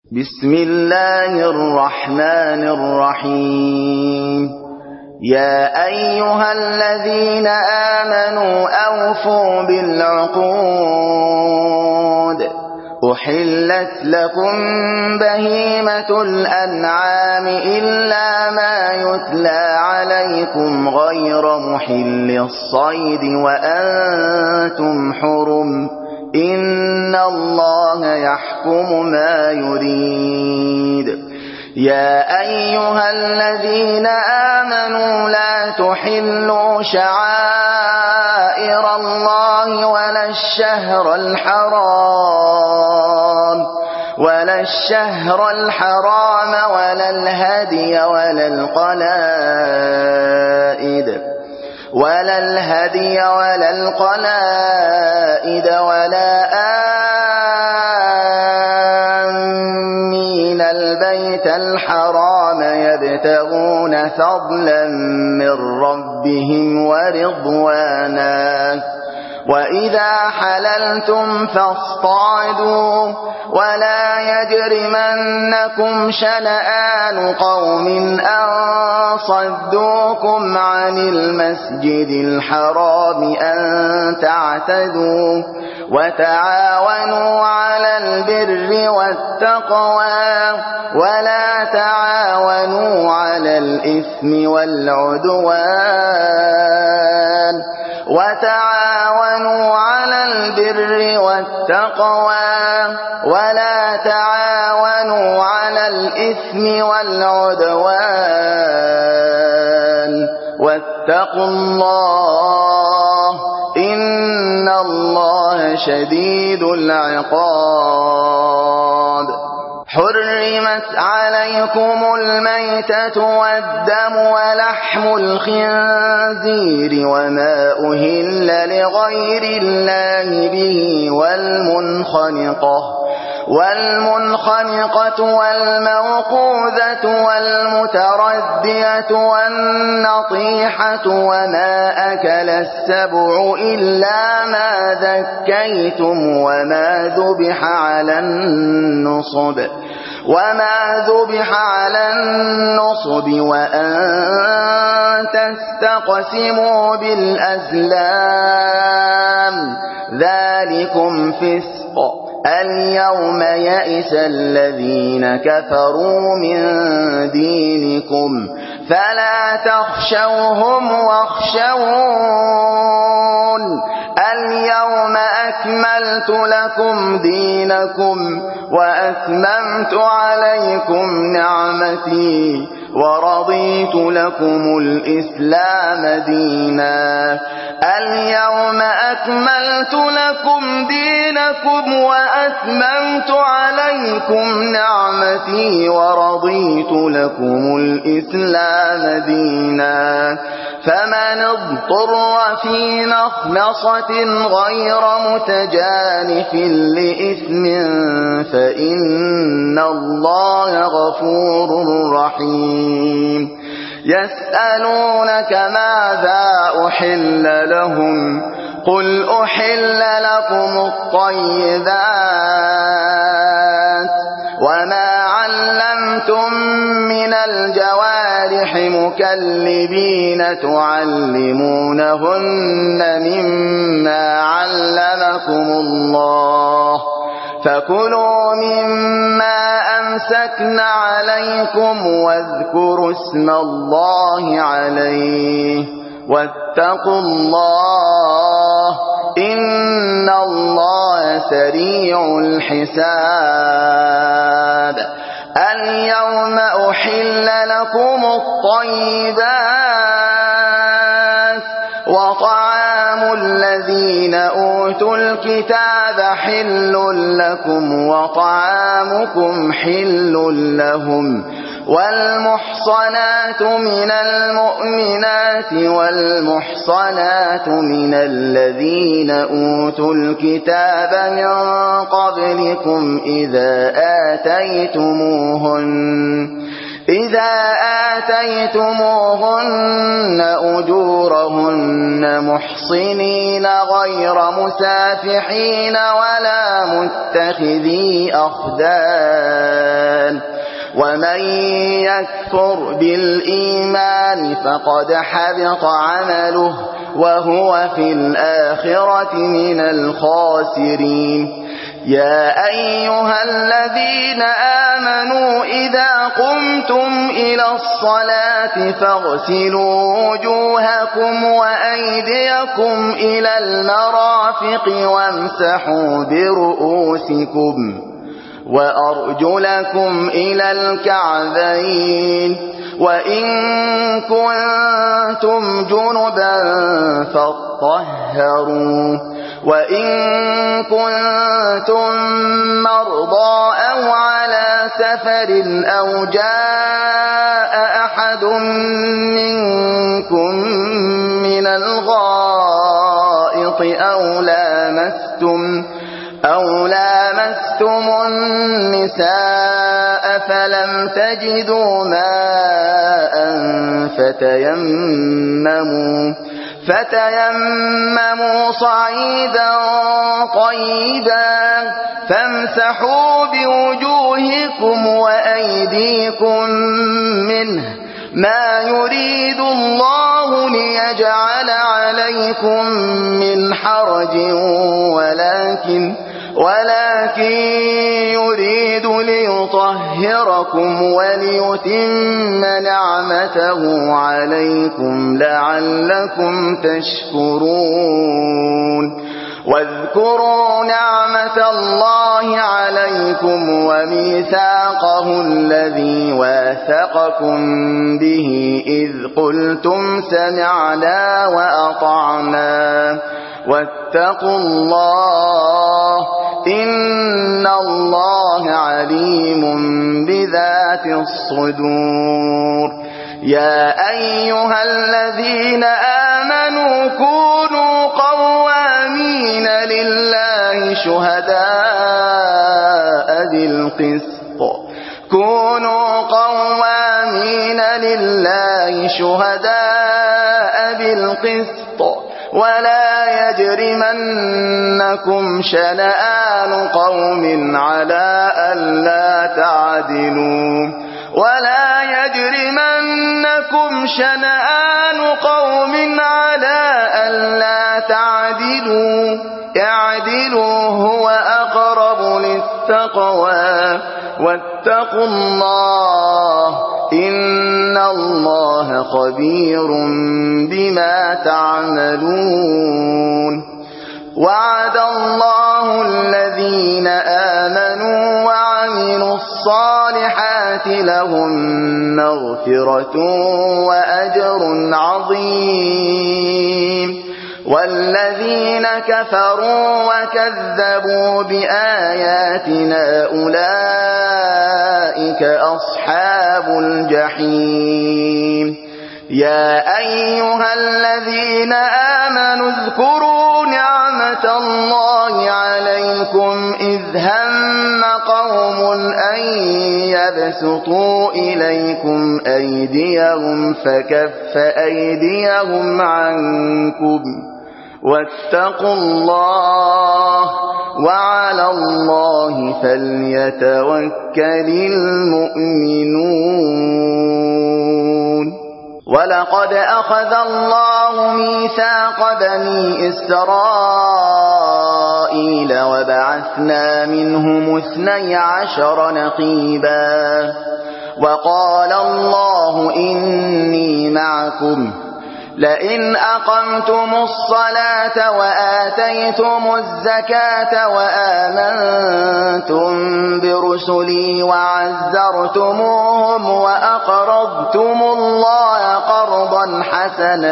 بسم الله الرحمن الرحيم. يا أيها الذين آمنوا أوفوا بالعقود. أحلت لكم بهيمة الأنعام إلا ما يتلى عليكم غير محل الصيد وأنتم حرم. إن الله يحكم ما يريد. يا أيها الذين آمنوا لا تحلوا شعائر الله ولا الشهر الحرام ولا الهدي ولا القلائد ولا آمين البيت الحرام يبتغون فضلا من ربهم ورضوانا. وإذا حللتم فاصطادوا ولا يجرمنكم شنآن قوم أن صدوكم عن المسجد الحرام أن تعتدوا. وتعاونوا على البر والتقوى ولا تعاونوا على الإثم والعدوان. وتعاونوا على البر والتقوى ولا تعاونوا على الإثم والعدوان. واتقوا الله إن الله شديد العقاب. حرمت عليكم الميتة والدم ولحم الخنزير وما أهل لغير الله به والمنخنقة والموقوذة والمتردية والنطيحة وما أكل السبع إلا ما ذكيتم وما ذبح على النصب وأن تستقسموا بالأزلام ذلكم فسق. اليوم يئس الذين كفروا من دينكم فلا تخشوهم واخشون. اليوم أكملت لكم دينكم وأتممت عليكم نعمتي ورضيت لكم الإسلام دينا. اليوم أكملت لكم دينكم وأتممت عليكم نعمتي ورضيت لكم الإسلام دينا. فمن اضطر في مخمصة غير متجانف لإثم فإن الله غفور رحيم. يسألونك ماذا أحل لهم قل أحل لكم الطيبات وما علمتم من الجوارح مكلبين تعلمونهن مما علمكم الله فكلوا مما أمسكن عليكم واذكروا اسم الله عليه واتقوا الله إن الله سريع الحساب. اليوم أحل لكم الطيبات وطعام الذين أوتوا الكتاب حل لكم وطعامكم حل لهم. والمحصنات من المؤمنات والمحصنات من الذين أوتوا الكتاب من قبلكم إذا آتيتموهن أجورهن محصنين غير مسافحين ولا متخذي أخدان ومن يكفر بالإيمان فقد حبط عمله وهو في الآخرة من الخاسرين. يا أيها الذين آمنوا إذا قمتم إلى الصلاة فاغسلوا وجوهكم وأيديكم إلى المرافق وامسحوا برؤوسكم وأرجلكم إلى الكعبين وإن كنتم جنبا فاطهروا وإن كنتم مرضى أو على سفر أو جاء أحد منكم من الغائط أو لامستم النساء فلم تجدوا ماء فتيمموا صعيدا طيبا فامسحوا بوجوهكم وأيديكم منه ما يريد الله ليجعل عليكم من حرج ولكن يريد ليطهركم وليتم نعمته عليكم لعلكم تشكرون. واذكروا نعمة الله عليكم وميثاقه الذي واثقكم به إذ قلتم سمعنا وأطعنا واتقوا الله إن الله عليم بذات الصدور. يا أيها الذين آمنوا كونوا قوامين لله شهداء بالقسط ولا يجرمنكم شنآن قوم على ألا تعدلوا اعدلوا هو أقرب للتقوى واتقوا الله إن الله خبير بما تعملون. وعد الله الذين آمنوا وعملوا الصالحات لهم مغفرة وأجر عظيم. والذين كفروا وكذبوا بآياتنا أولئك أصحاب الجحيم. يا أيها الذين آمنوا اذكروا نعمة الله عليكم إذ هم قوم أن يبسطوا إليكم أيديهم فكف أيديهم عنكم واتقوا الله وعلى الله فليتوكل المؤمنون. ولقد أخذ الله ميثاق بني إسرائيل وبعثنا منهم 12 نقيبا وقال الله إني معكم لئن أقمتم الصلاة وآتيتم الزكاة وآمنتم برسلي وعزرتموهم وأقرضتم الله قرضا حسنا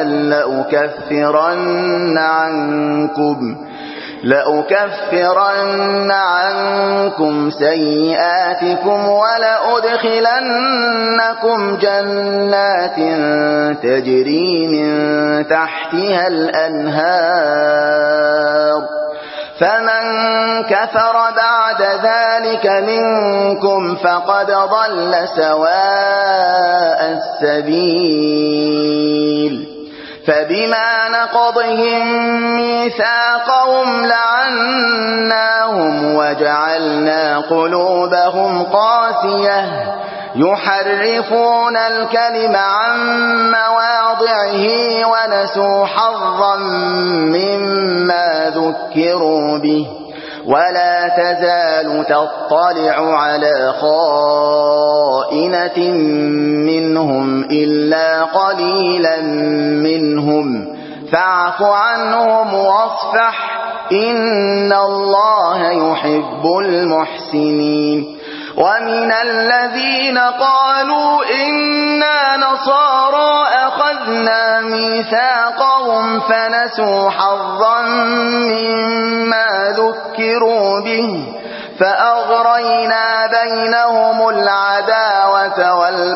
لأكفرن عنكم سيئاتكم ولأدخلنكم جنات تجري من تحتها الأنهار فمن كفر بعد ذلك منكم فقد ضل سواء السبيل. فبما نقضهم ميثاقهم لعناهم وجعلنا قلوبهم قاسية يحرفون الكلم عن مواضعه ونسوا حظا مما ذكروا به ولا تزال تطلع على خائنة منهم إلا قليلا منهم فاعف عنهم واصفح إن الله يحب المحسنين ومن الذين قالوا إنا نصارى أخذنا ميثاقهم فنسوا حظا مما ذكروا به فأغرينا بينهم العداوة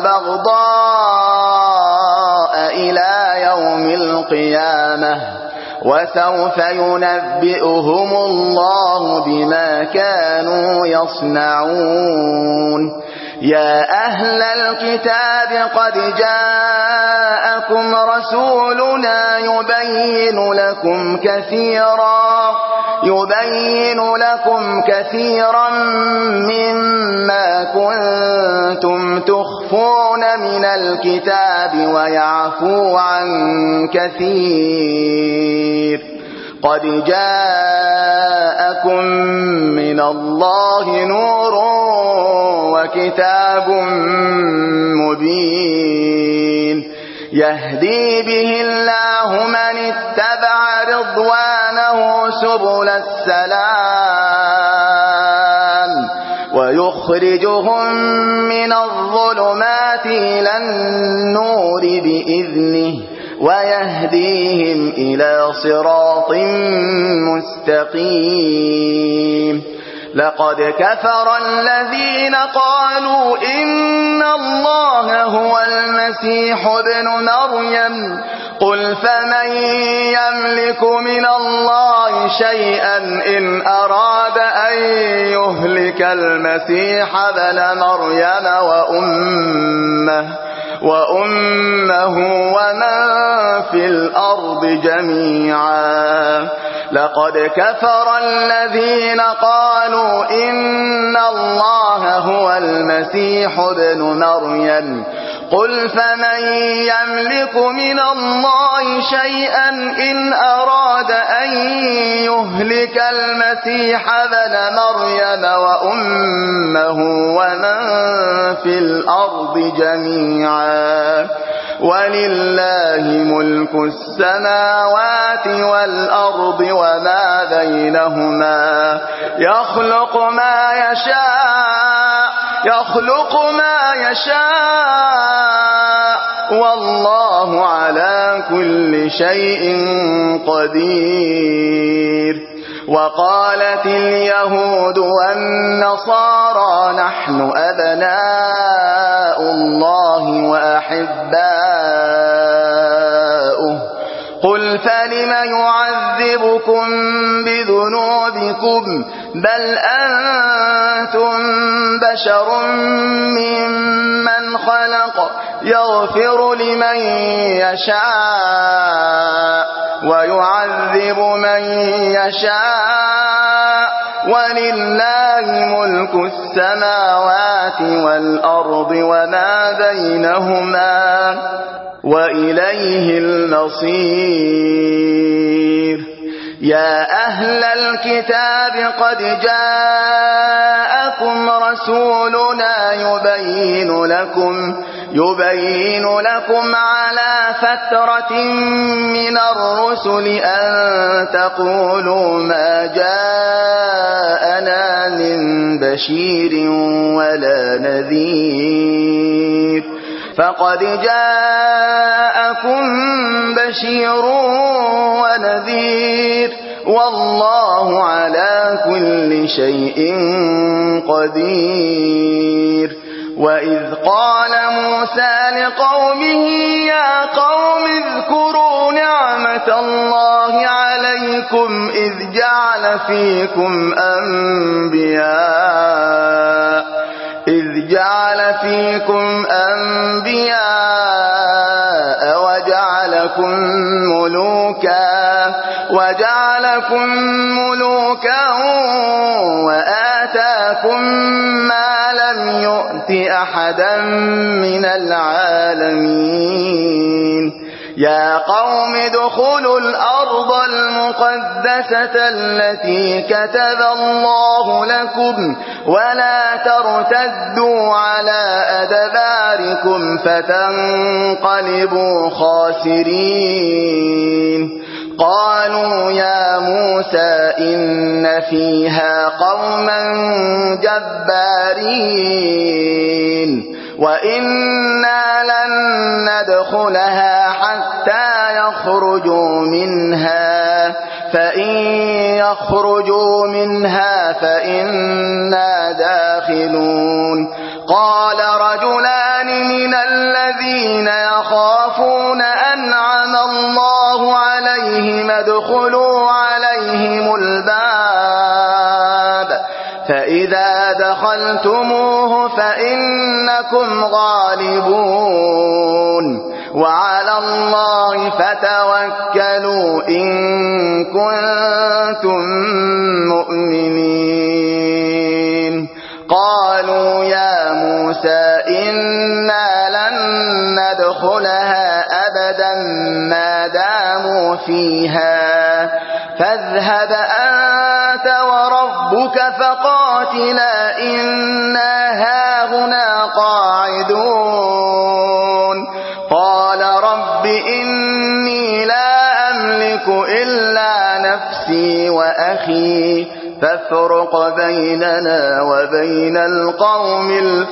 والبغضاء إلى يوم القيامة وسوف ينبئهم الله بما كانوا يصنعون يا أهل الكتاب قد جاءكم رسولنا يبين لكم كثيرا مما كنتم تخفون من الكتاب ويعفو عن كثير قد جاءكم من الله نور وكتاب مبين يهدي به الله من اتبع رضوانه سبل السلام ويخرجهم من الظلمات إلى النور بإذنه ويهديهم إلى صراط مستقيم لقد كفر الذين قالوا إن الله هو المسيح ابن مريم قل فمن يملك من الله شيئا إن أراد أن يهلك المسيح ابن مريم وأمه ومن في الأرض جميعا لقد كفر الذين قالوا إن الله هو المسيح ابن مريم قل فمن يملك من الله شيئا إن أراد أن يهلك المسيح ابن مريم وأمه ومن في الأرض جميعا ولله ملك السماوات والأرض وما بينهما يخلق ما يشاء والله على كل شيء قدير وقالت اليهود والنصارى نحن أبناء الله وأحباؤه قل فلم يعذبكم بذنوبكم بل أنتم بشر ممن خلق يغفر لمن يشاء ويعذب من يشاء ولله ملك السماوات والأرض وما بينهما وإليه المصير يا أهل الكتاب قد جاءكم رسولنا يبين لكم على فترة من الرسل أن تقولوا ما جاءنا من بشير ولا نذير فقد جاءكم بشير ونذير والله على كل شيء قدير وإذ قال موسى لقومه يا قوم اذكروا نعمة الله عليكم إذ جعل فيكم أنبياء وجعلكم ملوكا وآتاكم ما لم يؤت أحدا من العالمين يا قوم ادخلوا الأرض المقدسة التي كتب الله لكم ولا ترتدوا على أدباركم فتنقلبوا خاسرين قالوا يا موسى إن فيها قوما جبارين وإنا لن ندخلها حتى يخرجوا منها فإن يخرجوا منها فإنا داخلون قال رجلان من الذين يخافون أنعم الله عليهم ادخلوا عليهم الباب فإذا دخلتموه فإنكم غالبون وعلى الله فتوكلوا إن كنتم مؤمنين قالوا يا موسى إنا لن ندخلها أبدا ما داموا فيها فاذهب أنت وربك فقاتلا إنا هاهنا قاعدون قال رب إني لا أملك إلا نفسي وأخي فافرق بيننا وبين القوم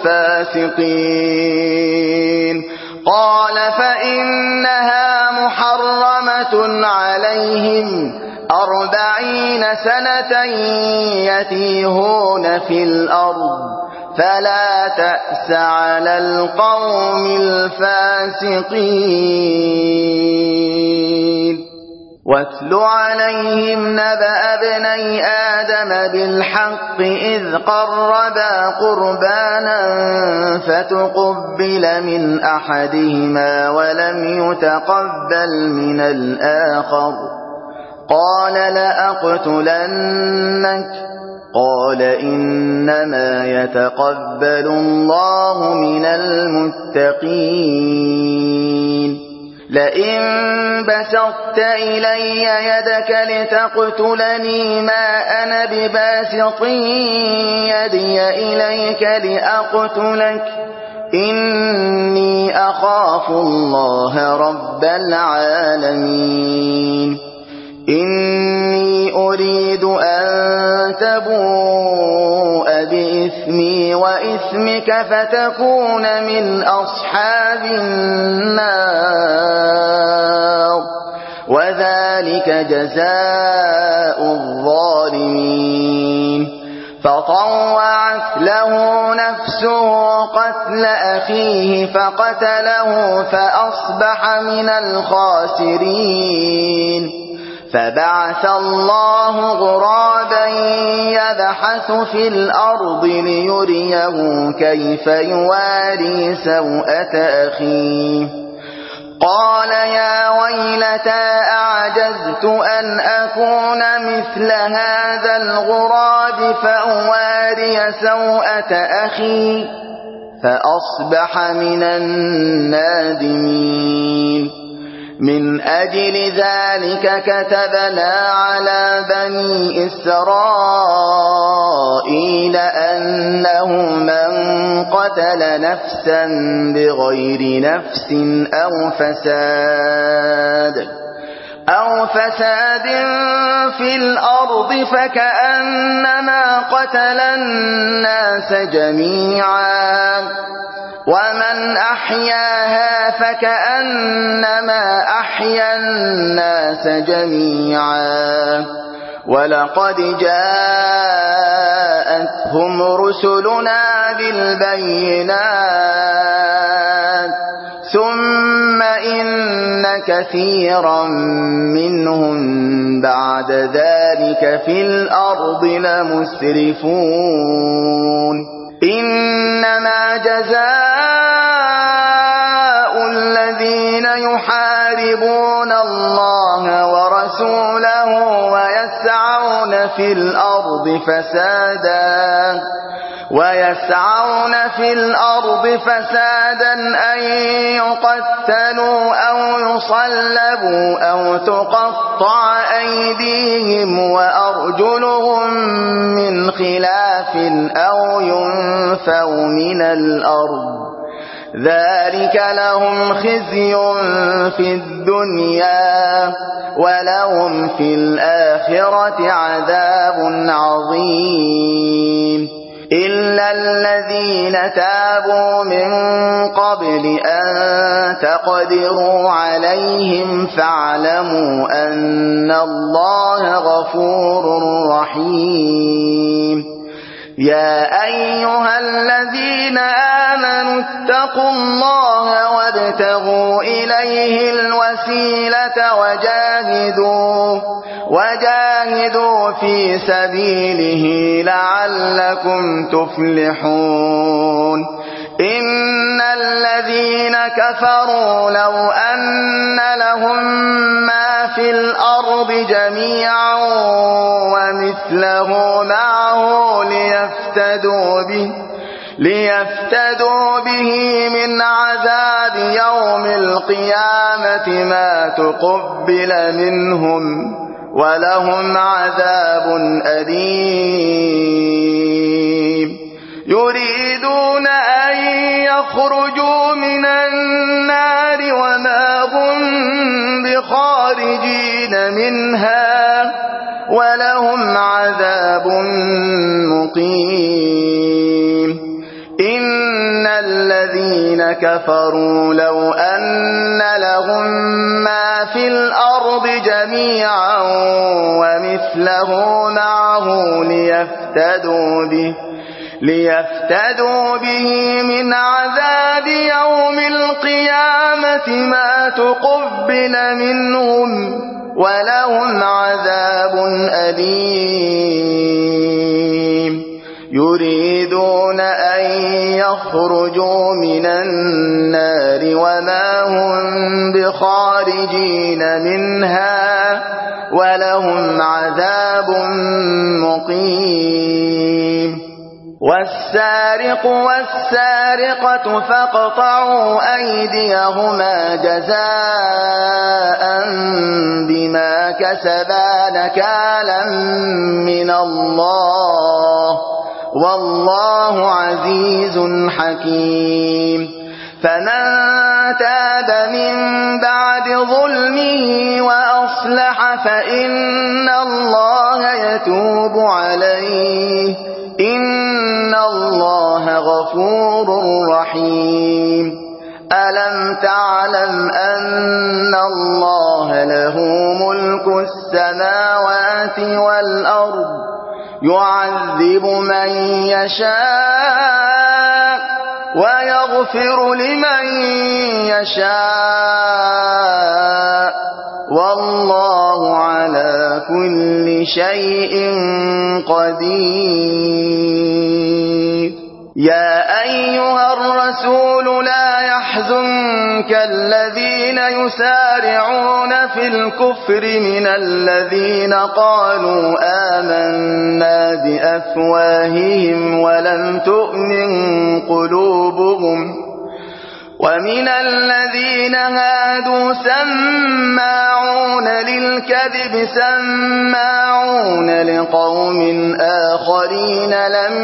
الفاسقين قال فإنها محرمة عليهم 40 سنة يتيهون في الأرض فلا تأس على القوم الفاسقين واتل عليهم نبأ ابني آدم بالحق إذ قربا قربانا فتقبل من أحدهما ولم يتقبل من الآخر قال لأقتلنك قال إنما يتقبل الله من المتقين لئن بسطت إلي يدك لتقتلني ما أنا بباسط يدي إليك لأقتلك إني أخاف الله رب العالمين إني أريد أن تبوء بإثمي وإثمك فتكون من أصحاب النار وذلك جزاء الظالمين فطوعت له نفسه قتل أخيه فقتله فأصبح من الخاسرين فبعث الله غرابا يبحث في الأرض ليريه كيف يواري سوءة أخيه قال يا ويلتى أعجزت أن أكون مثل هذا الغراب فأواري سوءة أخي فأصبح من النادمين من أجل ذلك كتبنا على بني إسرائيل أنه من قتل نفسا بغير نفس أو فساد في الأرض فكأنما قتل الناس جميعا ومن أحياها فكأنما أحيا الناس جميعا ولقد جاءتهم رسلنا بالبينات ثم إن كثيرا منهم بعد ذلك في الأرض لمسرفون إنما جزاء الذين يحاربون الله ورسوله ويسعون في الأرض فسادا ويسعون في الأرض فسادا أن يقتلوا أو يصلبوا أو تقطع أيديهم وأرجلهم من خلاف أو ينفوا من الأرض ذلك لهم خزي في الدنيا ولهم في الآخرة عذاب عظيم إلا الذين تابوا من قبل أن تقدروا عليهم فاعلموا أن الله غفور رحيم يا أيها الذين آمنوا اتقوا الله وابتغوا إليه الوسيلة وجاهدوا في سبيله لعلكم تفلحون إن الذين كفروا لو أن لهم ما في الأرض جميعا ومثله معه ليفتدوا به من عذاب يوم القيامة ما تقبل منهم ولهم عذاب أليم يريدون أن يخرجوا من النار وما هم بخارجين منها ولهم عذاب مقيم إن الذين كفروا لو أن لهم ما في الأرض جميعا ومثله معه ليفتدوا به من عذاب يوم القيامة ما تقبل منهم ولهم عذاب أليم يريدون أن يخرجوا من النار وما هم بخارجين منها ولهم عذاب مقيم والسارق والسارقة فاقطعوا أيديهما جزاء بما كسبا نكالا من الله والله عزيز حكيم فمن تاب من بعد ظلمه وأصلح فإن الله يتوب عليه إن الله غفور رحيم ألم تعلم أن الله له ملك السماوات والأرض يعذب من يشاء ويغفر لمن يشاء والله على كل شيء قدير يا أيها الرسول لا يحزنك الذين يسارعون في الكفر من الذين قالوا آمنا بأفواههم ولم تؤمن قلوبهم ومن الذين هادوا سماعون للكذب سماعون لقوم آخرين لم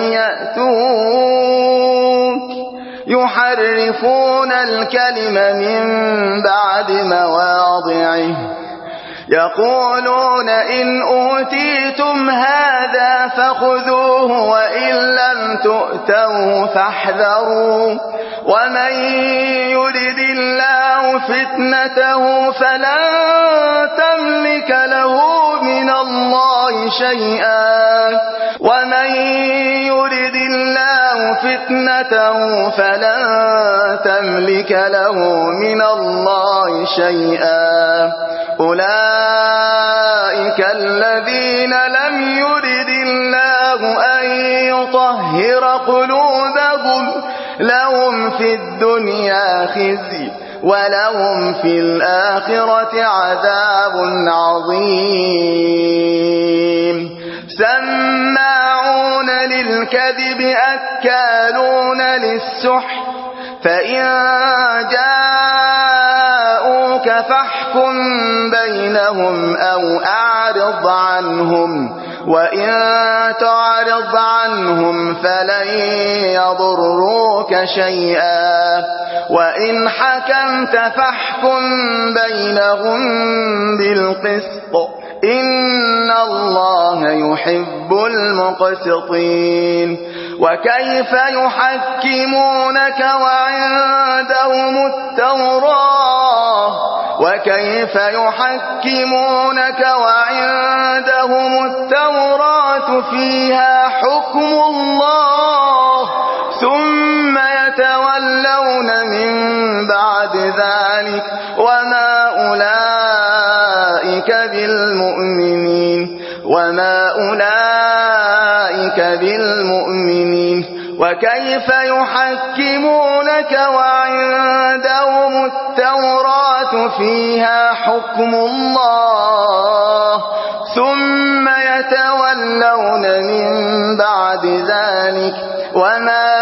يأتوك يحرفون الكلم من بعد مواضعه يقولون إن أوتيتم هذا فخذوه وإن لم تؤتوه فاحذروا ومن يرد الله فتنته فلن تملك له من الله شيئا ومن يرد الله فتنته فلن تملك له من الله شيئا أولئك الذين لم يرد الله أن يطهر قلوبهم لهم في الدنيا خزي ولهم في الآخرة عذاب عظيم سماعون للكذب أكالون للسحت فإن جاءوك فاحكم بينهم أو أعرض عنهم وإن تعرض عنهم فلن يضروك شيئا وإن حكمت فاحكم بينهم بالقسط إن الله يحب المقسطين وكيف يحكمونك وعندهم التوراة فيها حكم الله ثم يتولون من بعد ذلك وما أولئك بالمؤمنين وكيف يحكمونك وعندهم التوراة فيها حكم الله ثم يتولون من بعد ذلك وما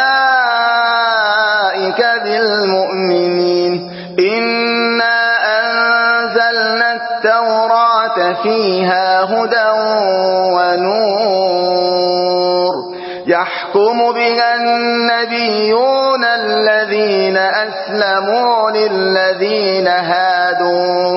أولئك بالمؤمنين إنا أنزلنا التوراة فيها هدى ونور يحكم بها النبيون الذين أسلموا للذين هادوا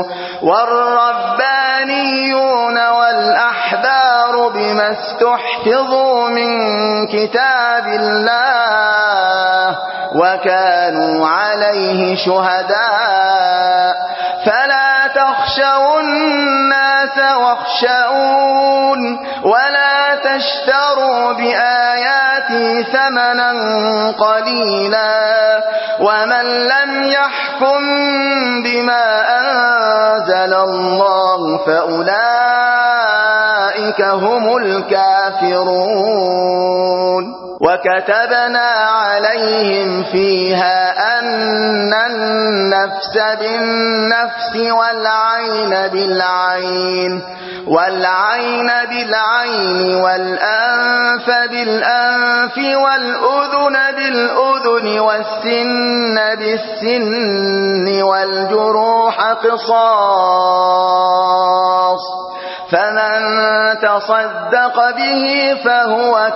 والربانيون والأحبار بما استحفظوا من كتاب الله وكانوا عليه شهداء فلا تخشوا الناس واخشون ولا تشتروا بآياتي ثمنا قليلا ومن لم يحكم بما أنزل الله فأولئك هم الكافرون وكتبنا عليهم فيها أن النفس بالنفس والعين بالعين والأنف بالأنف والأذن بالأذن والسن بالسن والجروح قصاص فمن تصدق به فهو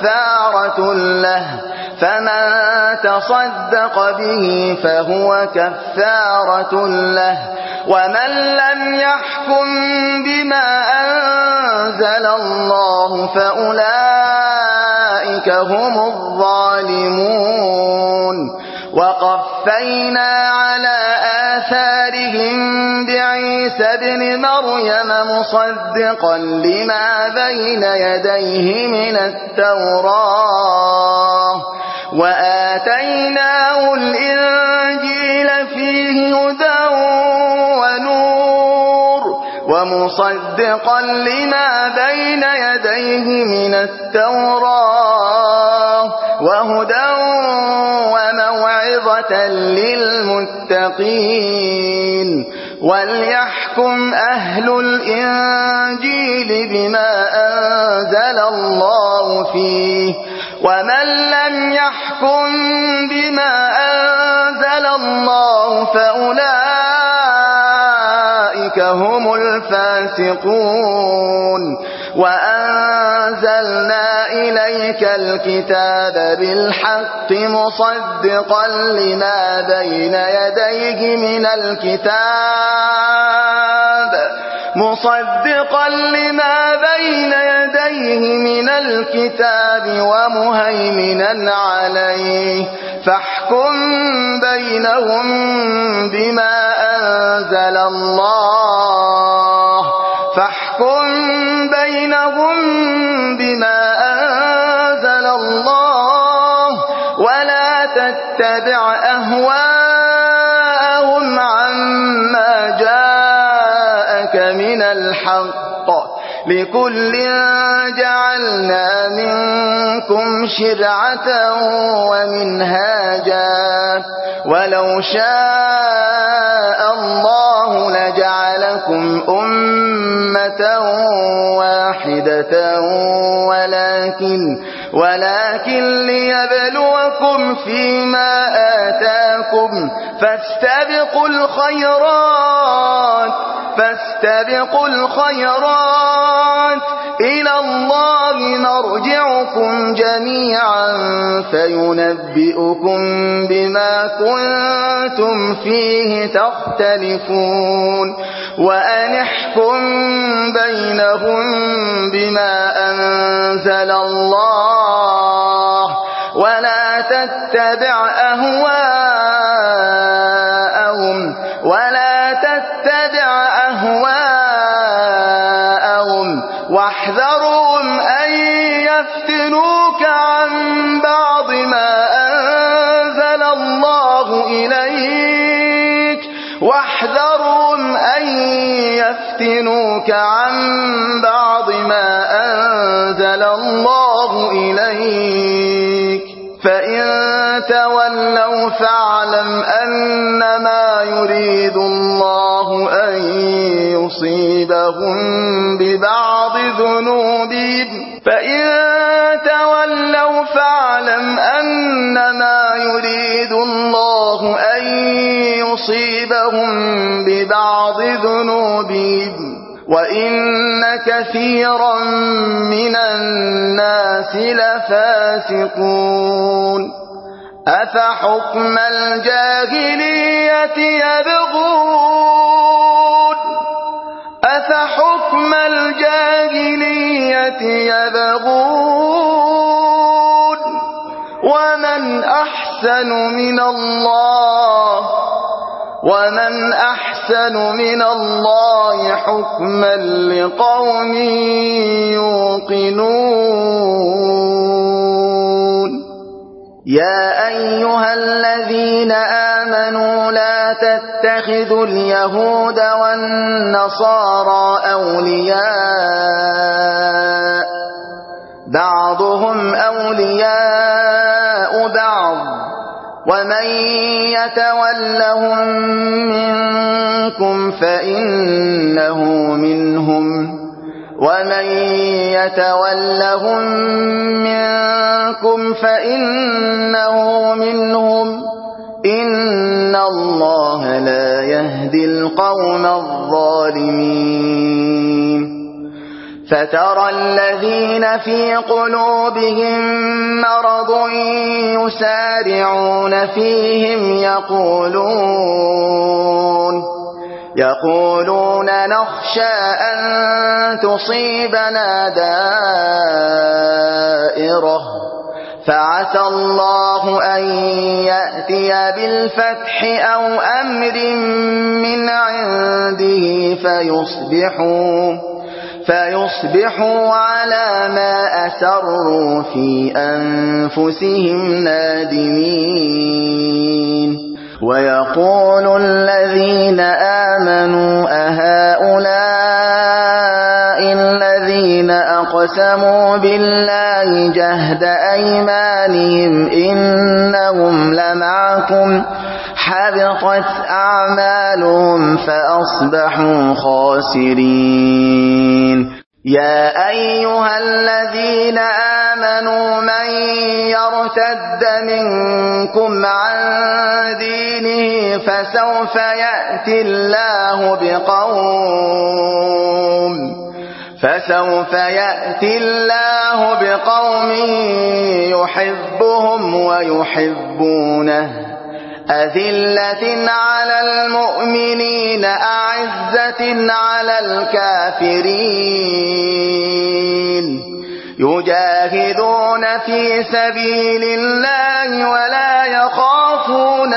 كفارة له ومن لم يحكم بما أنزل الله فأولئك هم الظالمون وقفينا على آثارهم بعيسى ابن مريم مصدقا لما بين يديه من التوراة وآتيناه الإنجيل فيه هدى ونور ومصدقا لما بين يديه من التوراة وهدى وموعظة للمتقين وليحكم أهل الإنجيل بما أنزل الله فيه ومن لم يحكم بما أنزل الله فأولئك هم الفاسقون وأنزلنا إليك الكتاب بالحق مصدقا لما بين يديه من الكتاب ومهيمنا عليه فاحكم بينهم بما أنزل الله ولا تتبع أهواءهم عما جاءك من الحق لكل جعلنا منكم شرعة ومنهاجا ولو شاء الله لجعلكم أمة أمة واحدة ولكن ليبلوكم فيما آتاكم فاستبقوا الخيرات إلى الله مرجعكم جميعا فينبئكم بما كنتم فيه تختلفون وأن احكم بينهم بما أنزل الله ولا تتبع أهواءهم واحذرهم أن يفتنوك عن بعض ما أنزل الله إليك فإن تولوا فاعلم أنما يريد الله أن يصيبهم ببعض ذنوبهم وإن كثيرا من الناس لفاسقون أفحكم الجاهلية يبغون ومن أحسن من الله حكما لقوم يوقنون يا أيها الذين آمنوا لا تتخذوا اليهود والنصارى أولياء بعضهم أولياء بعض ومن يتولهم منكم فإنه منهم إن الله لا يهدي القوم الظالمين فترى الذين في قلوبهم مرض يسارعون فيهم يقولون نخشى أن تصيبنا دائرة فعسى الله أن يأتي بالفتح أو أمر من عنده فيصبحوا على ما أسروا في أنفسهم نادمين ويقول الذين آمنوا أهؤلاء الذين أقسموا بالله جهد أيمانهم إنهم لمعكم حبطت أعمالهم فأصبحوا خاسرين يا أيها الذين آمنوا من يرتد منكم عن دينه فسوف يأتي الله بقوم يحبهم ويحبونه أذلة على المؤمنين أعزة على الكافرين يجاهدون في سبيل الله ولا يخافون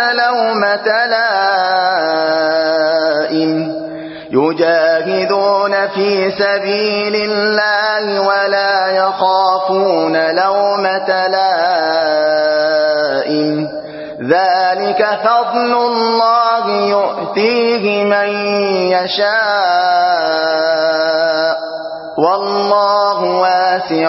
لومة لائم ذلك فضل الله يؤتيه من يشاء والله واسع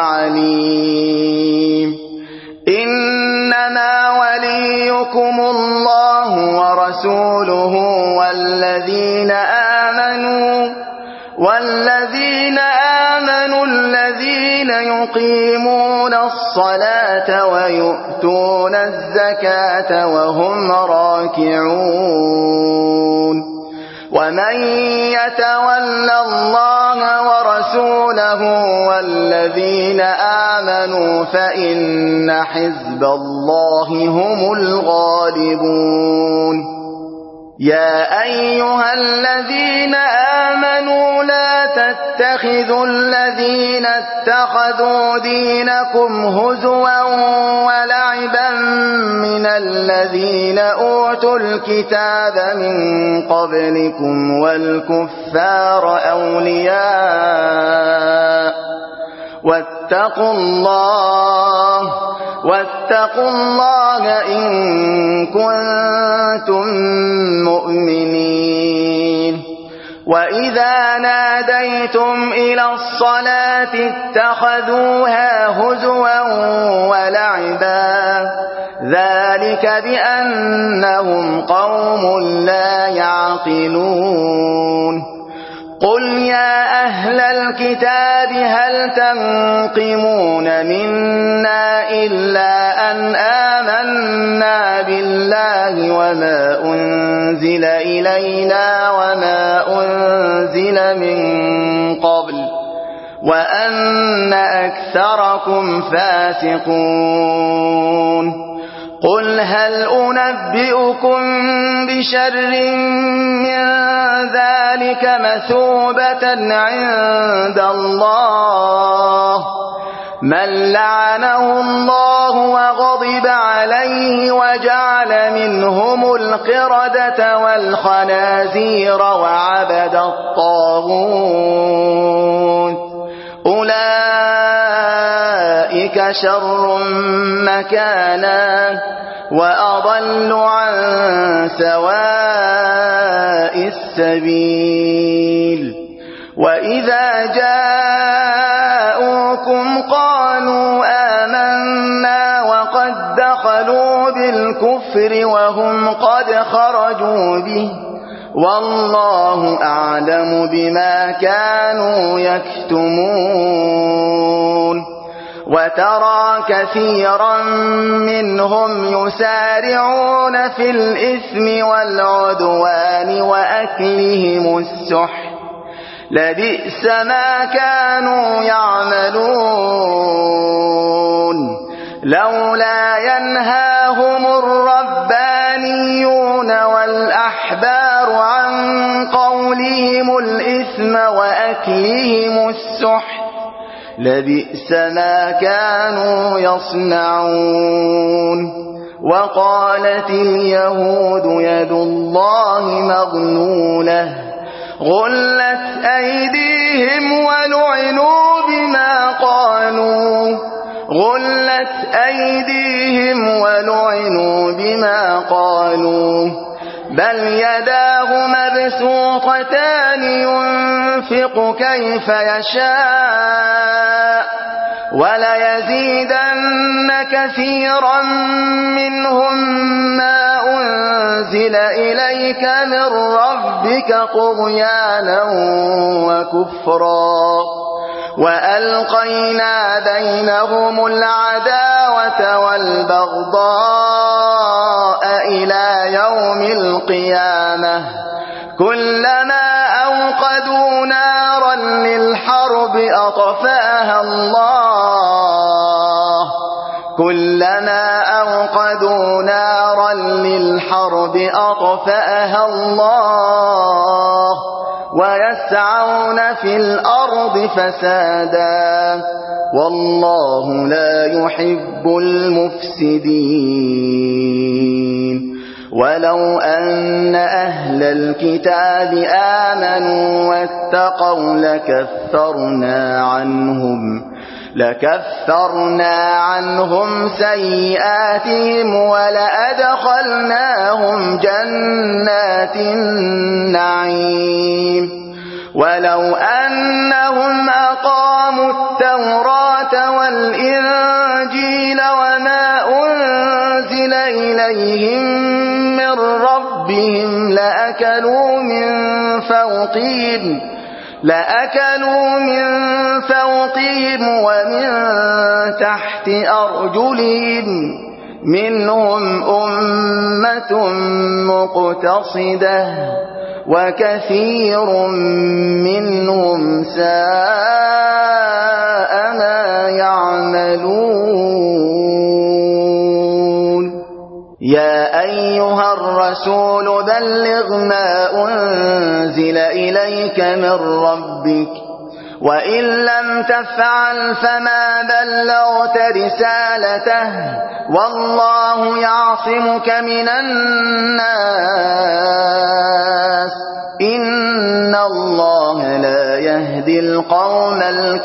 عليم إنما وليكم الله ورسوله والذين آمنوا الذين يقيمون الصلاة ويؤتون الزكاة وهم راكعون ومن يتول الله ورسوله والذين آمنوا فإن حزب الله هم الغالبون يا أيها الذين آمنوا لا تتخذوا الذين اتخذوا دينكم هزوا ولعبا من الذين أوتوا الكتاب من قبلكم والكفار أولياء واتقوا الله إن كنتم مؤمنين وإذا ناديتم إلى الصلاة اتخذوها هزوا ولعبا ذلك بأنهم قوم لا يعقلون قل يا أهل الكتاب هل تنقمون منا إلا أن آمنا بالله وما أنزل إلينا وما أنزل من قبل وأن أكثركم فاسقون قل هل أنبئكم بشر من ذلك مثوبة عند الله من لعنه الله وغضب عليه وجعل منهم القردة والخنازير وعبد الطاغوت أولئك شر مكانا وأضل عن سواء السبيل وإذا جاءوكم قالوا آمنا وقد دخلوا بالكفر وهم قد خرجوا به والله أعلم بما كانوا يكتمون وترى كثيرا منهم يسارعون في الإثم والعدوان وأكلهم السحت لبئس ما كانوا يعملون لولا ينهاهم الربانيون والأحبار عن قولهم الإثم وأكلهم السحت لبئس ما كانوا يصنعون وقالت اليهود يد الله مغلولة غلت أيديهم ولعنوا بما قالوا بل يداه مبسوطتان ينفق كيف يشاء وليزيدن كثيرا منهم ما أنزل إليك من ربك طغيانا وكفرا وألقينا بينهم العداوة والبغضاء إلى يوم القيامة كلما أوقدوا نارا للحرب أطفأها الله ويسعون في الأرض فسادا والله لا يحب المفسدين ولو أن أهل الكتاب آمنوا واتقوا لكفرنا عنهم سيئاتهم ولأدخلناهم جنات النعيم ولو أنهم أقاموا التوراة والإنجيل وما أنزل إليهم من ربهم لأكلوا من فوقهم ومن تحت أرجلهم منهم أمة مقتصدة وكثير منهم ساء ما يعملون يا أيها الرسول بلغ ما أنزل إليك من ربك وإن لم تفعل فما بلغت رسالته والله يعصمك من الناس إن الله لا يهدي القوم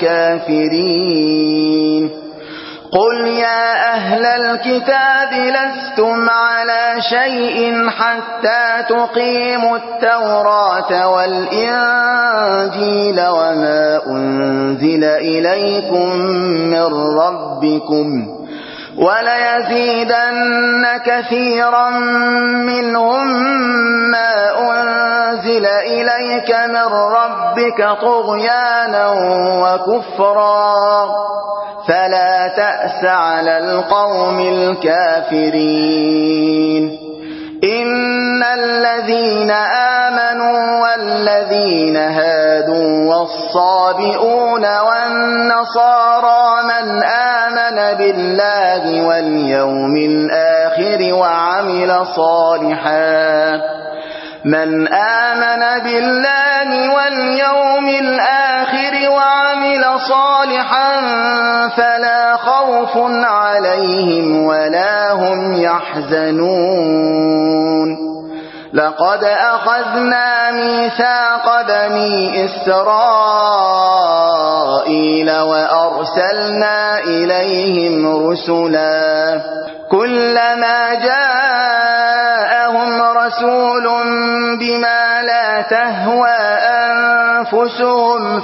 الكافرين قل يا أهل الكتاب لستم على شيء حتى تقيموا التوراة والإنجيل وما أنزل إليكم من ربكم وليزيدن كثيرا منهم ما أنزل إليك من ربك طغيانا وكفرا فلا تأس على القوم الكافرين إن الذين آمنوا والذين هادوا والصابئون والنصارى من آمن بالله واليوم الآخر وعمل صالحا فلا خوف عليهم ولا هم يحزنون لقد أخذنا ميثاق بني إسرائيل وأرسلنا إليهم رسلا كلما جاءهم رسول بما لا تهوى أنفسهم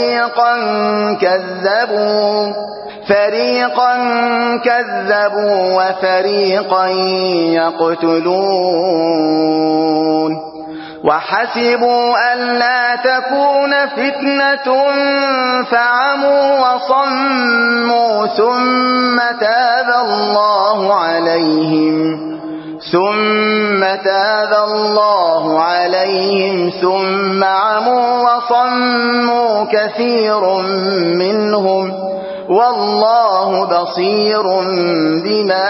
فريقا كذبوا وفريقا يقتلون وحسبوا ألا تكون فتنة فعموا وصموا ثم تاب الله عليهم ثم عموا وصموا كثير منهم والله بصير بما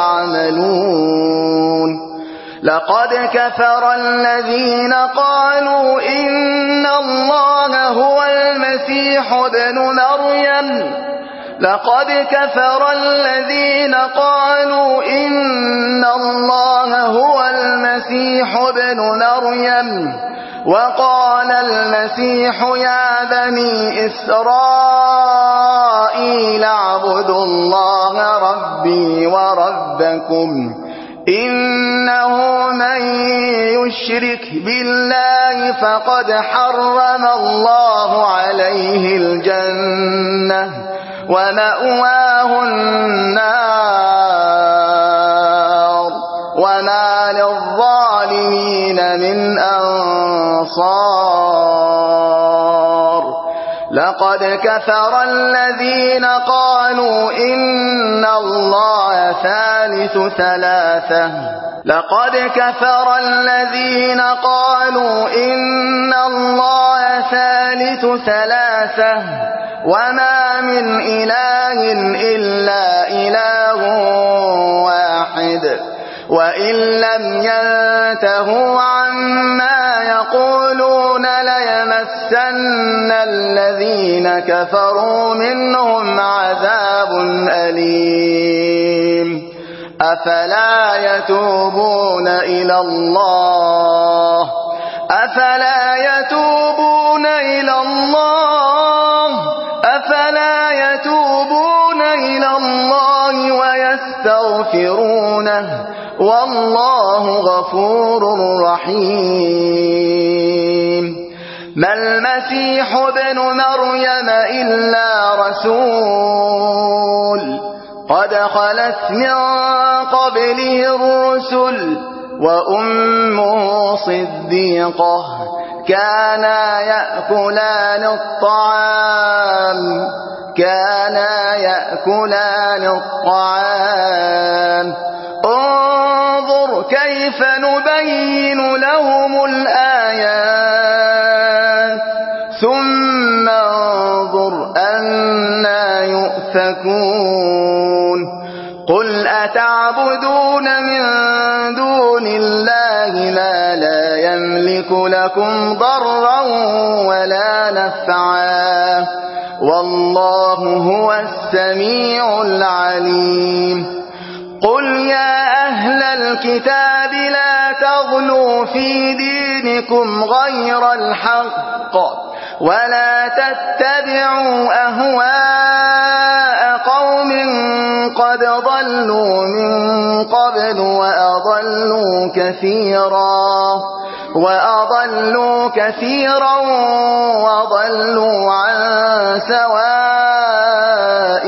يعملون لقد كفر الذين قالوا إن الله هو المسيح ابن مريم وقال المسيح يا بني إسرائيل اعبدوا الله ربي وربكم إنه من يشرك بالله فقد حرم الله عليه الجنة ومأواه النار وما للظالمين من أنصار لقد كفر الذين قالوا إن الله ثالث ثلاثة وما من إله إلا إله واحد وإن لم ينتهوا عما يقولون ليمسن الذين كفروا منهم عذاب أليم أفلا يتوبون إلى الله ويستغفرونه والله غفور رحيم ما المسيح ابن مريم إلا رسول قد خلت من قبله الرسل وأمه صديقة كانا يأكلان الطعام انظر كيف نبين لهم الآيات ثم انظر أنا يؤفكون قل أتعبدون من دون الله ما لا يملك لكم ضرا ولا نفعا والله هو السميع العليم قل يا أهل الكتاب لا تغلوا في دينكم غير الحق ولا تتبعوا أهواء قوم قد ضلوا من قبل وأضلوا كثيرا وضلوا عن سواء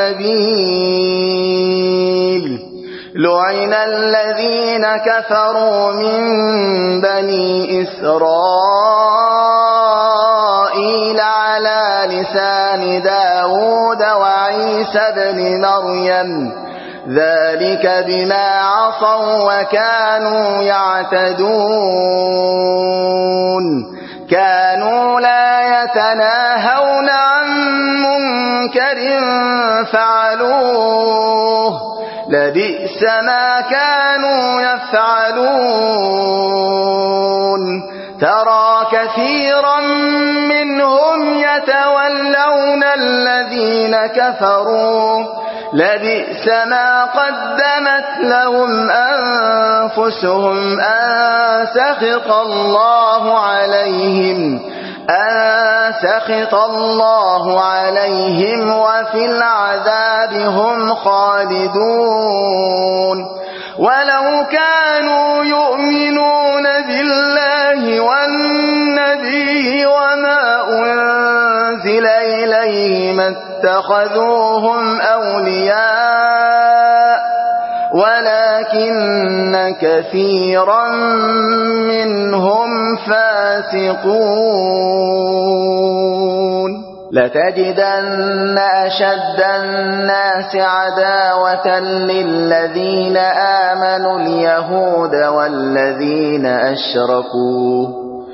السبيل لعن الذين كفروا من بني إسرائيل على لسان داود وعيسى بن مريم ذلك بما عصوا وكانوا يعتدون كانوا لا يتناهون عن منكر فعلوه لبئس ما كانوا يفعلون ترى كثيرا منهم يتولون الذين كفروا لبئس ما قدمت لهم أنفسهم أن سخط الله عليهم وفي العذاب هم خالدون ولو كانوا يؤمنون بالله والنبي وما أنزل إليه ما اتخذوهم أولياء ولكن كثيرا منهم فاسقون لتجدن أشد الناس عداوة للذين آمنوا اليهود والذين أشركوا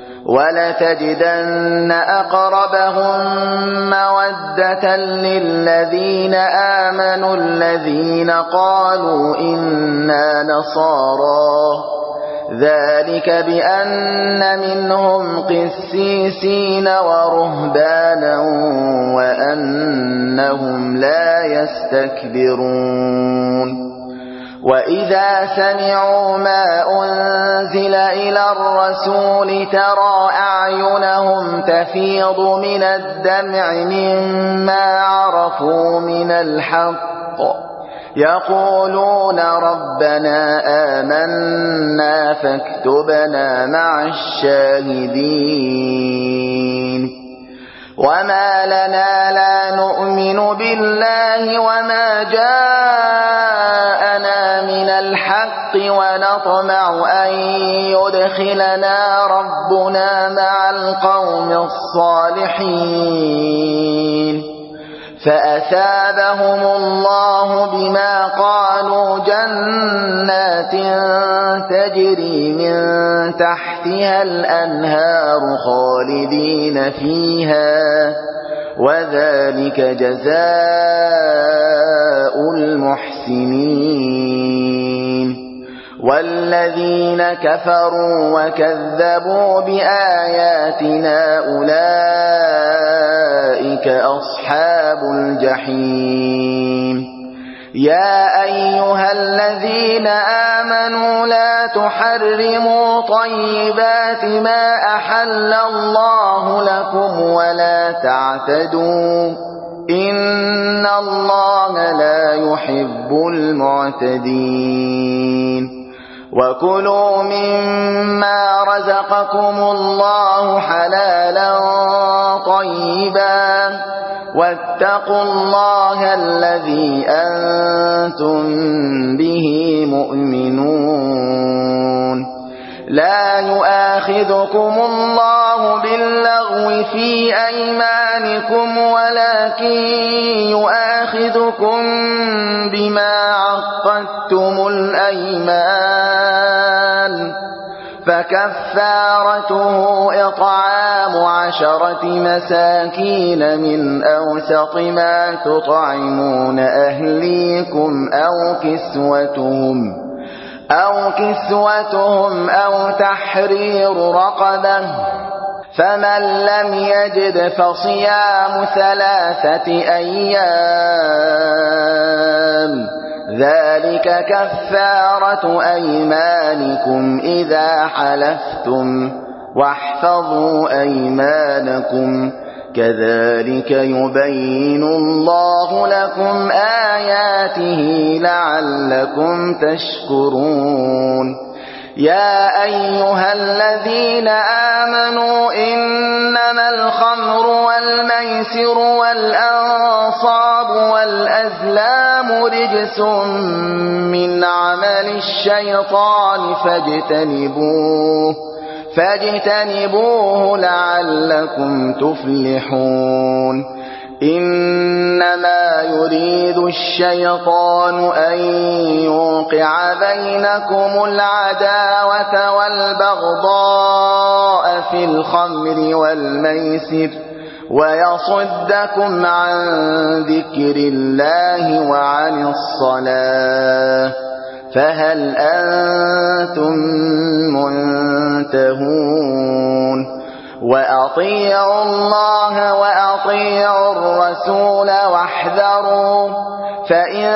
ولتجدن أقربهم مودة للذين آمنوا الذين قالوا إنا نصارى ذلك بأن منهم قسيسين ورهبانا وأنهم لا يستكبرون وإذا سمعوا ما أنزل إلى الرسول ترى أعينهم تفيض من الدمع مما عرفوا من الحق يقولون ربنا آمنا فاكتبنا مع الشاهدين وما لنا لا نؤمن بالله وما جاءنا من الحق ونطمع أن يدخلنا ربنا مع القوم الصالحين فأثابهم الله بما قالوا جنات تجري من تحتها الأنهار خالدين فيها وذلك جزاء المحسنين والذين كفروا وكذبوا بآياتنا أولئك أصحاب الجحيم يا أيها الذين آمنوا لا تحرموا طيبات ما أحل الله لكم ولا تعتدوا إن الله لا يحب المعتدين وكلوا مما رزقكم الله حلالا طيبا واتقوا الله الذي أنتم به مؤمنون لا يؤاخذكم الله الله باللغو في أيمانكم ولكن يؤاخذكم بما عقدتم الأيمان فكفارته إطعام 10 مساكين من أوسط ما تطعمون أهليكم أو كسوتهم أو تحرير رقبة فمن لم يجد فصيام 3 أيام ذلك كفارة أيمانكم إذا حلفتم واحفظوا أيمانكم كذلك يبين الله لكم آياته لعلكم تشكرون يا أيها الذين آمنوا إنما الخمر والميسر والأنصاب والأزلام رجس من عمل الشيطان فاجتنبوه لعلكم تفلحون إنما يريد الشيطان أن يوقع بينكم العداوة والبغضاء في الخمر والميسر ويصدكم عن ذكر الله وعن الصلاة فهل أنتم منتهون وأطيعوا الله وأطيعوا الرسول واحذروا فإن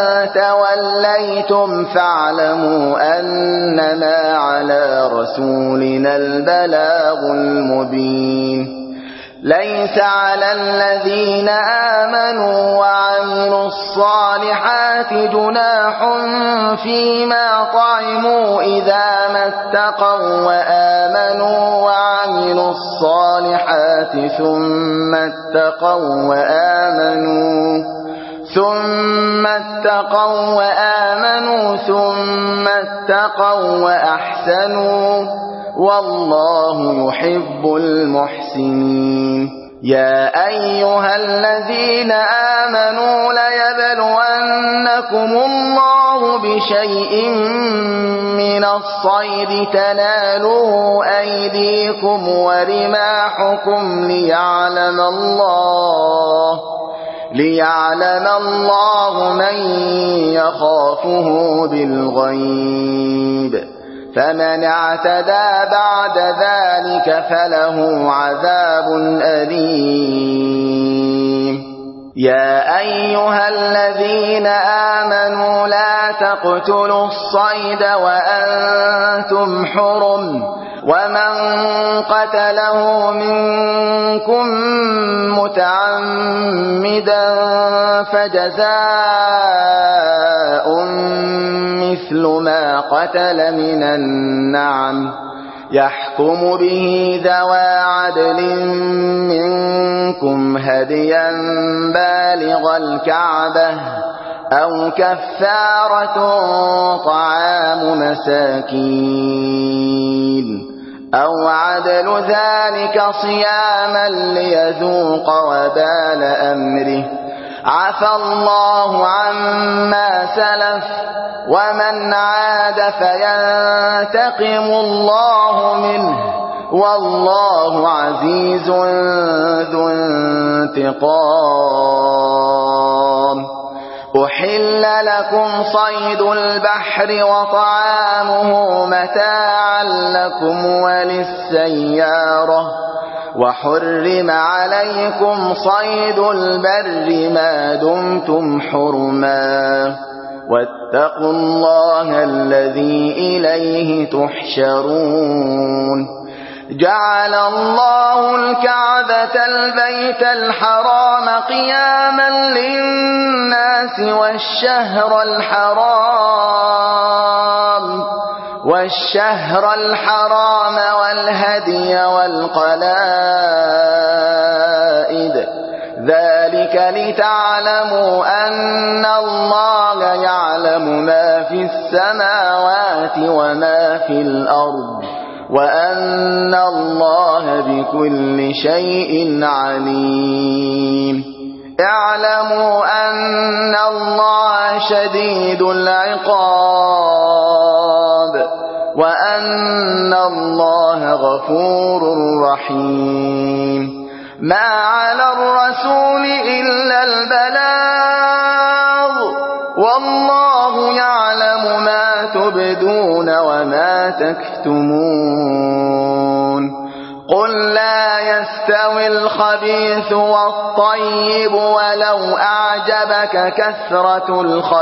توليتم فاعلموا أنما على رسولنا البلاغ المبين ليس على الذين آمنوا وعملوا الصالحات جناح فيما طعموا إذا ما اتقوا وآمنوا وعملوا الصالحات ثم اتقوا وأحسنوا والله يحب المحسنين يا أيها الذين آمنوا ليبلونكم الله بشيء من الصيد تناله أيديكم ورماحكم ليعلم الله من يخافه بالغيب فمن اعتدى بعد ذلك فله عذاب أليم يا أيها الذين آمنوا لا تقتلوا الصيد وأنتم حرم ومن قتله منكم متعمدا فجزاء مثل ما قتل من النعم يحكم به ذوى عدل منكم هديا بالغ الكعبة أو كفارة طعام مساكين أو عدل ذلك صياما ليذوق وبال أمره عفى الله عما سلف ومن عاد فينتقم الله منه والله عزيز ذو انتقام أحل لكم صيد البحر وطعامه متاعا لكم وللسيارة وحرم عليكم صيد البر ما دمتم حرما واتقوا الله الذي إليه تحشرون جعل الله الكعبة البيت الحرام قياما للناس والشهر الحرام والهدي والقلائد ذلك لتعلموا أن الله يعلم ما في السماوات وما في الأرض وأن الله بكل شيء عليم اعلموا أن الله شديد العقاب وأن الله غفور رحيم ما على الرسول إلا البلاغ والله يعلم ما تبدون وما تكتمون قل لا يستوي الخبيث والطيب ولو أعجبك كثرة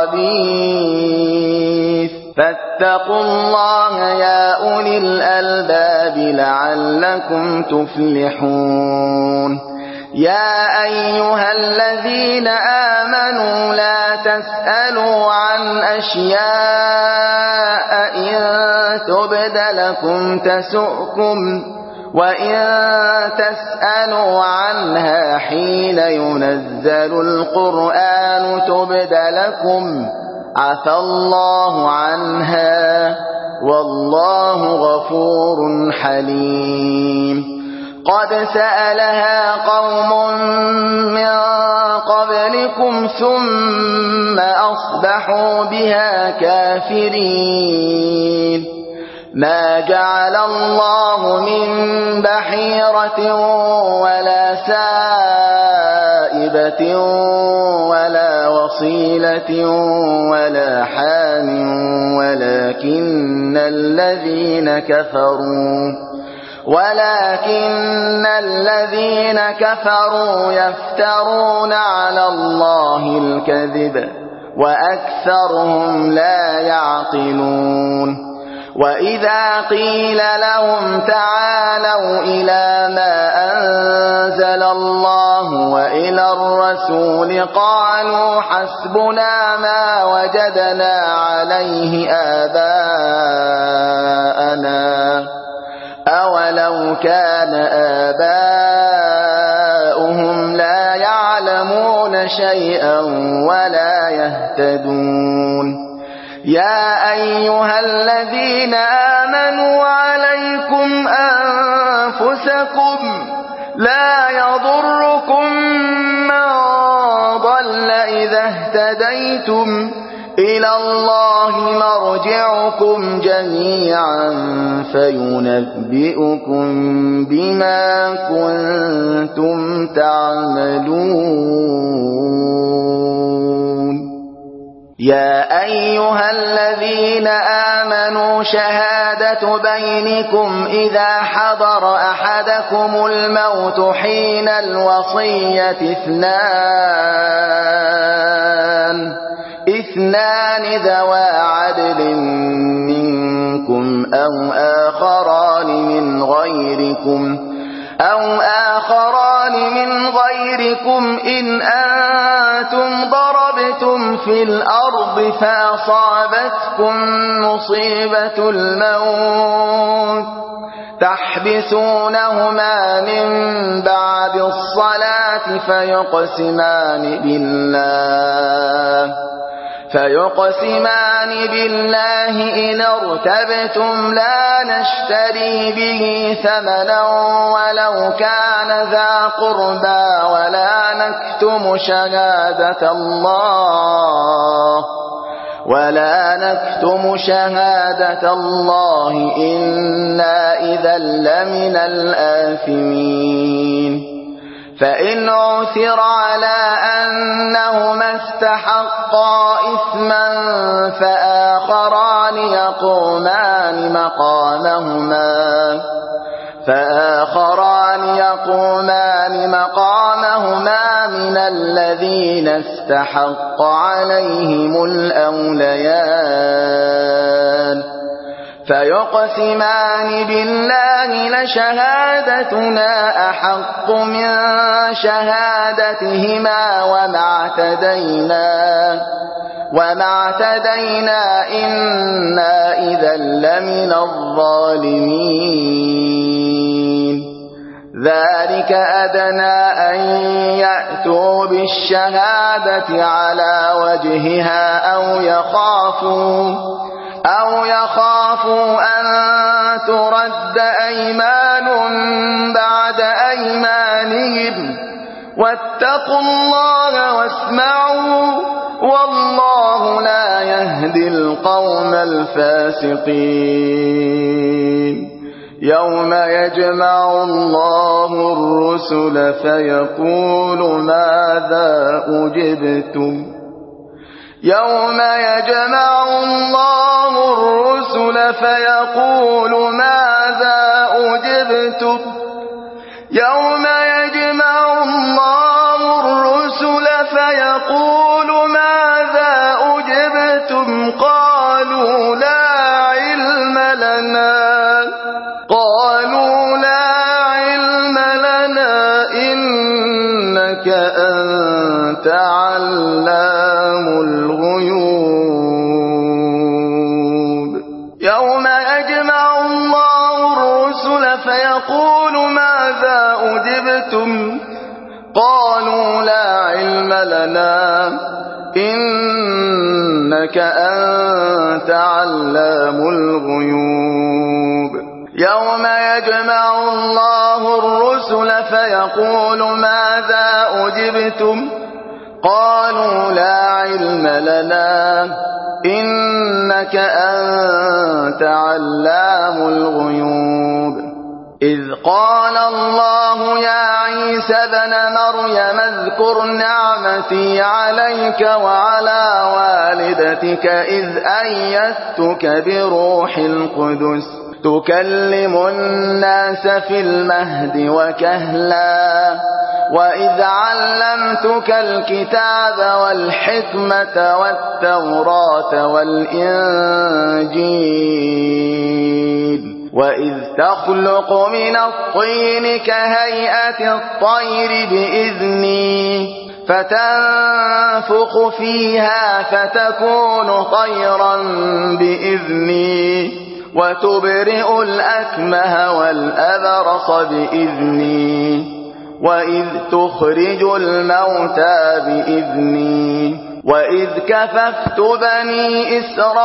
الخبيث فاتقوا الله يا أولي الألباب لعلكم تفلحون يا أيها الذين آمنوا لا تسألوا عن أشياء إن تبد لكم تسؤكم وإن تسألوا عنها حين ينزل القرآن تبد لكم عفى الله عنها والله غفور حليم قد سألها قوم من قبلكم ثم أصبحوا بها كافرين ما جعل الله من بحيرة ولا سائبة ولا وصيلة ولا حام ولكن الذين كفروا يفترون على الله الكذب وأكثرهم لا يعقلون وإذا قيل لهم تعالوا إلى ما أنزل الله وإلى الرسول قالوا حسبنا ما وجدنا عليه آباءنا أولو كان آباؤهم لا يعلمون شيئا ولا يهتدون يا أيها الذين آمنوا عليكم أنفسكم لا يضركم من ضل إذا اهتديتم إلى الله مرجعكم جميعا فينبئكم بما كنتم تعملون يا أيها الذين آمنوا شهادة بينكم إذا حضر أحدكم الموت حين الوصية اثنان ذوى عدل منكم أو آخران من غيركم إن أنتم ضربتم في الأرض فأصابتكم مصيبة الموت تحبسونهما من بعد الصلاة فيقسمان بالله إن ارتبتم لا نشتري به ثمنا ولو كان ذا قربى ولا نكتم شهادة الله إنا إذا لمن الآثمين فإن عثر على أنهما استحقا إثما فآخران يقومان مقامهما من الذين استحق عليهم الأوليان فيقسمان بالله لشهادتنا أحق من شهادتهما وما اعتدينا إنا إذا لمن الظالمين ذلك أدنى أن يأتوا بالشهادة على وجهها أو يخافوا أن ترد أيمان بعد أيمانهم واتقوا الله واسمعوا والله لا يهدي القوم الفاسقين يوم يجمع الله الرسل فيقول ماذا أجبتم يوم يجمع الله الرسل فيقول ماذا أجبتم يوم يجمع الله الرسل فيقول ماذا أجبتم قالوا لا علم لنا إنك أنت علام الغيوب يوم يجمع الله الرسل فيقول ماذا أجبتم قالوا لا علم لنا إنك أنت علام الغيوب يوم يجمع الله الرسل فيقول ماذا أجبتم قالوا لا علم لنا إنك أنت علام الغيوب إذ قال الله يا عيسى ابن مريم اذكر نعمتي عليك وعلى والدتك إذ أيدتك بروح القدس تكلم الناس في المهد وكهلا وإذ علمتك الكتاب والحكمة والتوراة والإنجيل وإذ تخلق من الطين كهيئة الطير بإذني فتنفخ فيها فتكون طيرا بإذني وتبرئ الأكمه والأبرص بإذني وإذ تخرج الموتى بإذني وإذ كففت بني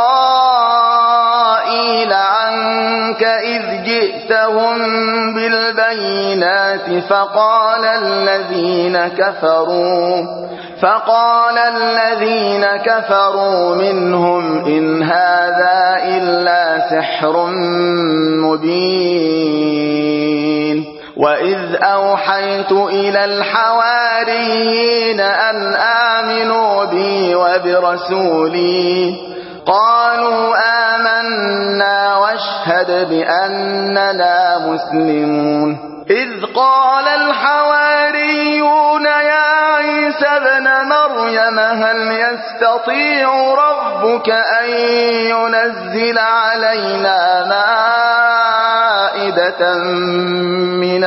إسرائيل عنك إذ جئتهم بالبينات فقال الذين كفروا منهم إن هذا إلا سحر مبين وإذ أوحيت إلى الحواريين أن آمنوا بي وبرسولي قالوا آمنا واشهد بأننا مسلمون إذ قال الحواريون يا عيسى ابن مريم هل يستطيع ربك أن ينزل علينا مائدة من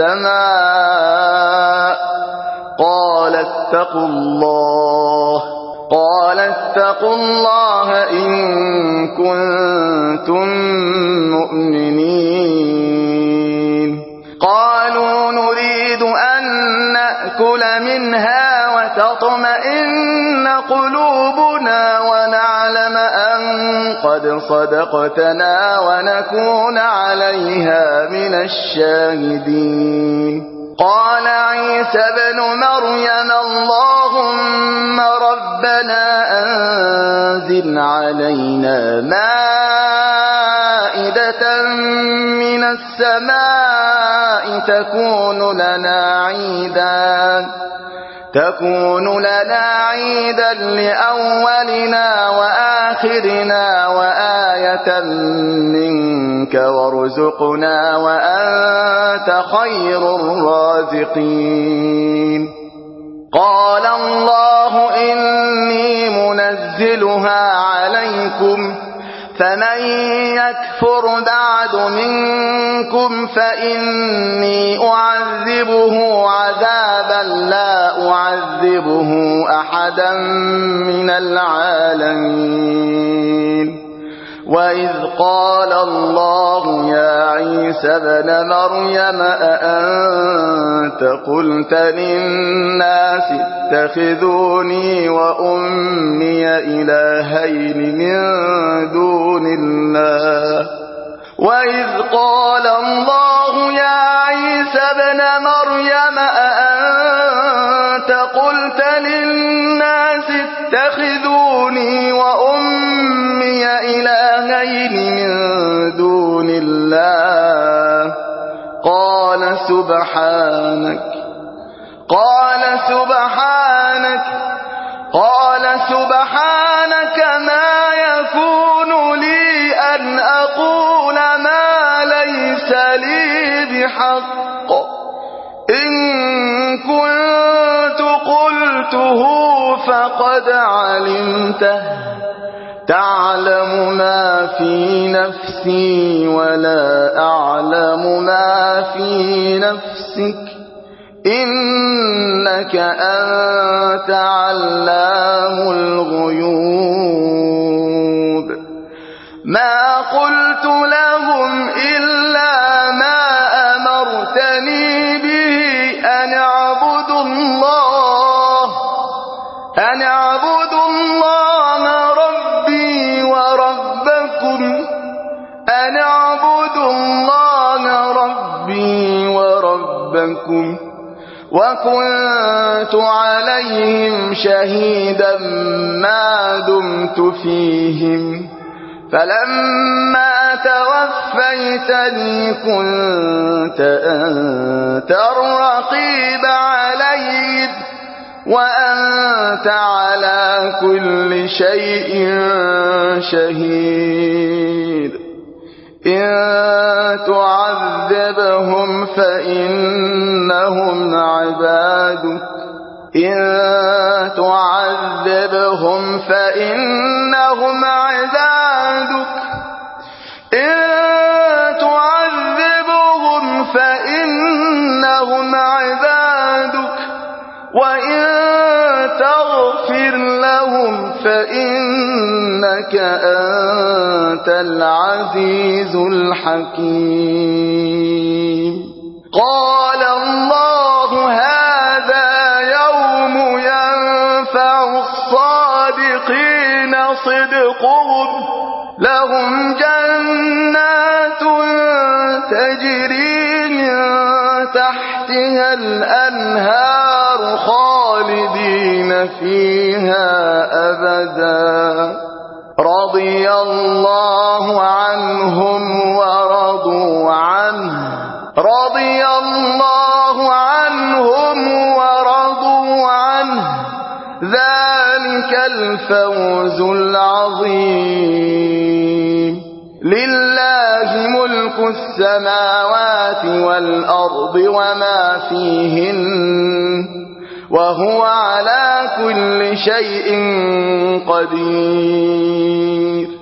السماء قال اتقوا الله إن كنتم مؤمنين قالوا نريد أن نأكل منها وتطمئن قلوبنا ونعلم أن قد صدقتنا ونكون عليها من الشاهدين قال عيسى ابن مريم اللهم ربنا أنزل علينا مائدة من السماء تكون لنا عيدا لأولنا وآخرنا وآية منك وارزقنا وأنت خير الرازقين قال الله إني منزلها عليكم فمن يكفر بعد منكم فإني أعذبه عذابا لا أعذبه أحدا من العالمين وإذ قال الله يا عيسى ابن مريم أأنت قلت للناس اتخذوني وأمي إلهين من دون الله وإذ قال الله يا عيسى ابن مريم أأنت قلت للناس اتخذوني وأمي إلهين من دون الله قال سبحانك ما يكون لي أن أقول ما ليس لي بحق إن كنت قلته فقد علمته تعلم ما في نفسي ولا أعلم ما في نفسك إنك أنت علام الغيوب ما قلت لهم إلا ما أمرتني به أن اعبدوا الله ربي وربكم وكنت عليهم شهيدا ما دمت فيهم فلما توفيتني كنت أنت الرقيب عليهم وأنت على كل شيء شهيد إن تعذبهم فإنهم عبادك وإن تغفر لهم فإنك أنت العزيز الحكيم قال الله هذا يوم ينفع الصادقين صدقهم لهم جنات تجري من تحتها الأنهار خالدين فيها أبدا رضي الله عنهم ورضوا عنه ذلك الفوز العظيم لله ملك السماوات والأرض وما فيهن وهو على كل شيء قدير